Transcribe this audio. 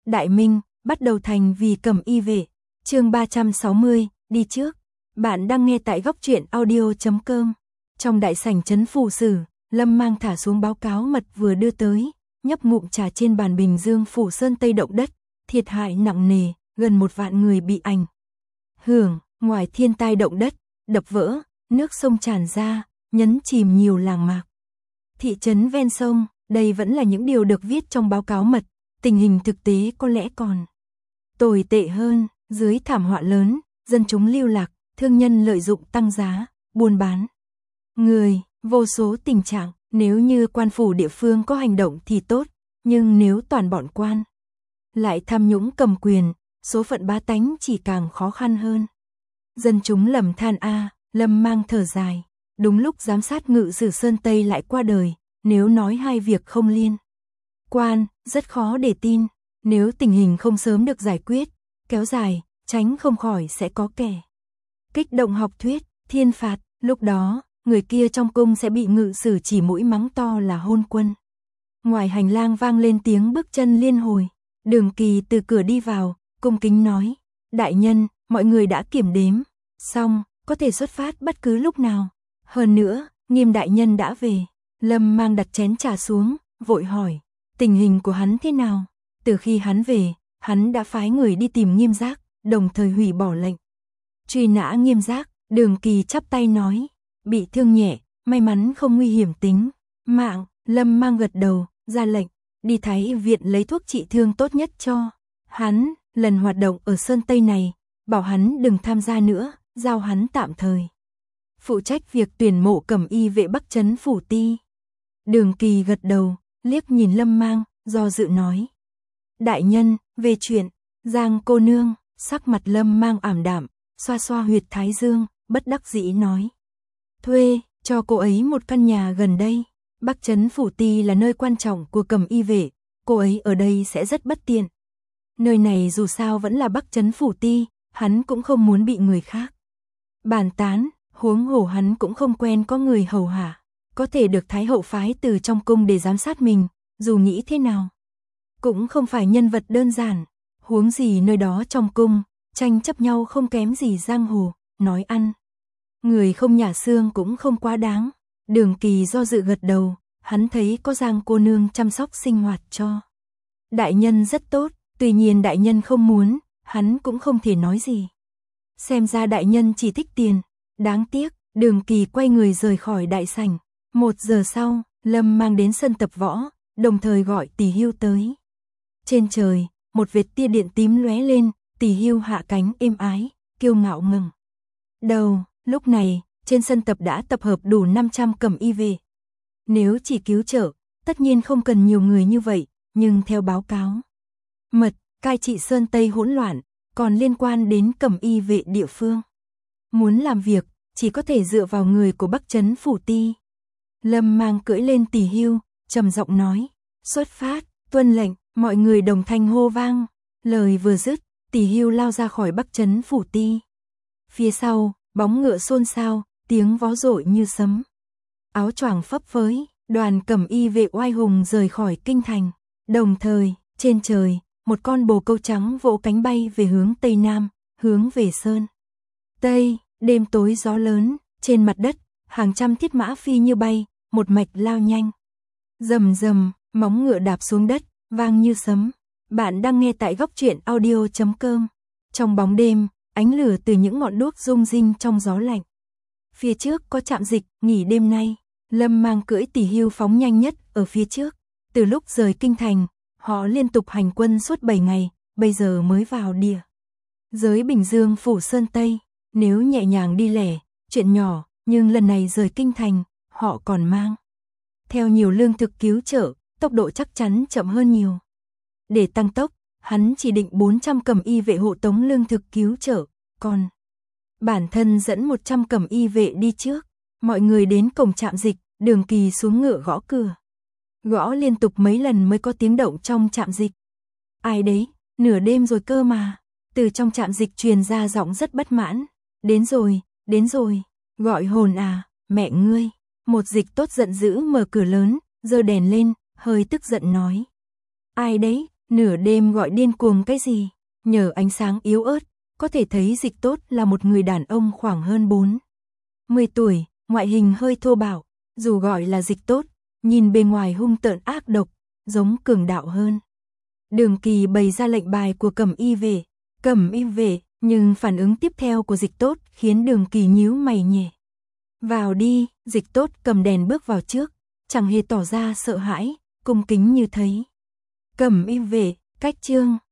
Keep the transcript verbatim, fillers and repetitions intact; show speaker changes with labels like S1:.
S1: Đại Minh, bắt đầu thành vì Cẩm Y vệ. Chương ba trăm sáu mươi, đi trước. Bạn đang nghe tại góc truyện audio chấm com. Trong đại sảnh trấn phủ sử, Lâm Mang thả xuống báo cáo mật vừa đưa tới, nhấp ngụm trà trên bàn. Bình Dương phủ Sơn Tây động đất, thiệt hại nặng nề, gần một vạn người bị ảnh hưởng. Ngoài thiên tai động đất, đập vỡ, nước sông tràn ra, nhấn chìm nhiều làng mạc, thị trấn ven sông. Đây vẫn là những điều được viết trong báo cáo mật, tình hình thực tế có lẽ còn tồi tệ hơn. Dưới thảm họa lớn, dân chúng lưu lạc, thương nhân lợi dụng tăng giá, buôn bán người, vô số tình trạng. Nếu như quan phủ địa phương có hành động thì tốt, nhưng nếu toàn bọn quan lại tham nhũng cầm quyền, số phận bá tánh chỉ càng khó khăn hơn. Dân chúng lầm than a. Lâm Mang thở dài. Đúng lúc giám sát ngự sử Sơn Tây lại qua đời, nếu nói hai việc không liên quan, rất khó để tin. Nếu tình hình không sớm được giải quyết, kéo dài, tránh không khỏi sẽ có kẻ kích động học thuyết, thiên phạt. Lúc đó, người kia trong cung sẽ bị ngự sử chỉ mũi mắng to là hôn quân. Ngoài hành lang vang lên tiếng bước chân liên hồi. Đường Kỳ từ cửa đi vào, cung kính nói: đại nhân, mọi người đã kiểm đếm xong, có thể xuất phát bất cứ lúc nào. Hơn nữa, Nghiêm đại nhân đã về. Lâm Mang đặt chén trà xuống, vội hỏi: tình hình của hắn thế nào? Từ khi hắn về, hắn đã phái người đi tìm Nghiêm Giác, đồng thời hủy bỏ lệnh truy nã Nghiêm Giác. Đường Kỳ chắp tay nói: bị thương nhẹ, may mắn không nguy hiểm tính mạng. Lâm Mang gật đầu, ra lệnh đi Thái y viện lấy thuốc trị thương tốt nhất cho hắn. Lần hoạt động ở Sơn Tây này, bảo hắn đừng tham gia nữa, giao hắn tạm thời phụ trách việc tuyển mộ Cẩm Y vệ Bắc trấn phủ ti. Đường Kỳ gật đầu, liếc nhìn Lâm Mang, do dự nói: đại nhân, về chuyện Giang cô nương. Sắc mặt Lâm Mang ảm đạm, xoa xoa huyệt thái dương, bất đắc dĩ nói: thuê cho cô ấy một căn nhà gần đây. Bắc trấn phủ ti là nơi quan trọng của Cẩm Y vệ, cô ấy ở đây sẽ rất bất tiện. Nơi này dù sao vẫn là Bắc trấn phủ ti, hắn cũng không muốn bị người khác bàn tán, huống hồ hắn cũng không quen có người hầu hạ. Có thể được Thái hậu phái từ trong cung để giám sát mình, dù nghĩ thế nào cũng không phải nhân vật đơn giản. Huống gì nơi đó trong cung, tranh chấp nhau không kém gì giang hồ, nói ăn người không nhả xương cũng không quá đáng. Đường Kỳ do dự gật đầu, hắn thấy có Giang cô nương chăm sóc sinh hoạt cho đại nhân rất tốt, tuy nhiên đại nhân không muốn, hắn cũng không thể nói gì. Xem ra đại nhân chỉ thích tiền, đáng tiếc. Đường Kỳ quay người rời khỏi đại sảnh. Một giờ sau, Lâm Mang đến sân tập võ, đồng thời gọi Tỷ Hưu tới. Trên trời, một vệt tia điện tím lóe lên, Tỷ Hưu hạ cánh êm ái, kiêu ngạo ngẩng đầu. Lúc này, trên sân tập đã tập hợp đủ năm trăm Cẩm Y vệ. Nếu chỉ cứu trợ, tất nhiên không cần nhiều người như vậy, nhưng theo báo cáo mật, cai trị Sơn Tây hỗn loạn, còn liên quan đến Cẩm Y vệ địa phương. Muốn làm việc, chỉ có thể dựa vào người của Bắc trấn phủ ti. Lâm Mang cưỡi lên Tỷ Hưu, trầm giọng nói: xuất phát, tuân lệnh. Mọi người đồng thanh hô vang. Lời vừa dứt, Tỷ Hưu lao ra khỏi Bắc trấn phủ ti. Phía sau, bóng ngựa xôn xao, tiếng vó dội như sấm. Áo choàng phấp phới, đoàn Cẩm Y vệ oai hùng rời khỏi kinh thành. Đồng thời, trên trời, một con bồ câu trắng vỗ cánh bay về hướng tây nam, hướng về Sơn Tây. Đêm tối gió lớn, trên mặt đất, hàng trăm thiết mã phi như bay, một mạch lao nhanh. Rầm rầm, móng ngựa đạp xuống đất, vang như sấm. Bạn đang nghe tại góc truyện audio chấm com. Trong bóng đêm, ánh lửa từ những ngọn đuốc rung rinh trong gió lạnh. Phía trước có trạm dịch, nghỉ đêm nay. Lâm Mang cưỡi Tỷ Hưu phóng nhanh nhất ở phía trước. Từ lúc rời kinh thành, họ liên tục hành quân suốt bảy ngày, bây giờ mới vào địa giới Bình Dương phủ Sơn Tây. Nếu nhẹ nhàng đi lẻ, chuyện nhỏ, nhưng lần này rời kinh thành, họ còn mang theo nhiều lương thực cứu trợ, tốc độ chắc chắn chậm hơn nhiều. Để tăng tốc, hắn chỉ định bốn trăm Cẩm Y vệ hộ tống lương thực cứu trợ, còn bản thân dẫn một trăm Cẩm Y vệ đi trước. Mọi người đến cổng trạm dịch, Đường Kỳ xuống ngựa gõ cửa. Gõ liên tục mấy lần mới có tiếng động trong trạm dịch. Ai đấy, nửa đêm rồi cơ mà. Từ trong trạm dịch truyền ra giọng rất bất mãn. Đến rồi, đến rồi, gọi hồn à, mẹ ngươi. Một dịch tốt giận dữ mở cửa lớn, giơ đèn lên, hơi tức giận nói: ai đấy, Nửa đêm gọi điên cuồng cái gì? Nhờ ánh sáng yếu ớt, có thể thấy Dịch Tốt là một người đàn ông khoảng hơn bốn mươi tuổi, ngoại hình hơi thô bạo, dù gọi là Dịch Tốt, nhìn bề ngoài hung tợn ác độc, giống cường đạo hơn. Đường Kỳ bày ra lệnh bài của Cẩm Y vệ, Cẩm Y vệ, nhưng phản ứng tiếp theo của Dịch Tốt khiến Đường Kỳ nhíu mày nhẹ. Vào đi, Dịch Tốt cầm đèn bước vào trước, chẳng hề tỏ ra sợ hãi, cung kính như thấy. Cẩm Y vệ, cách chương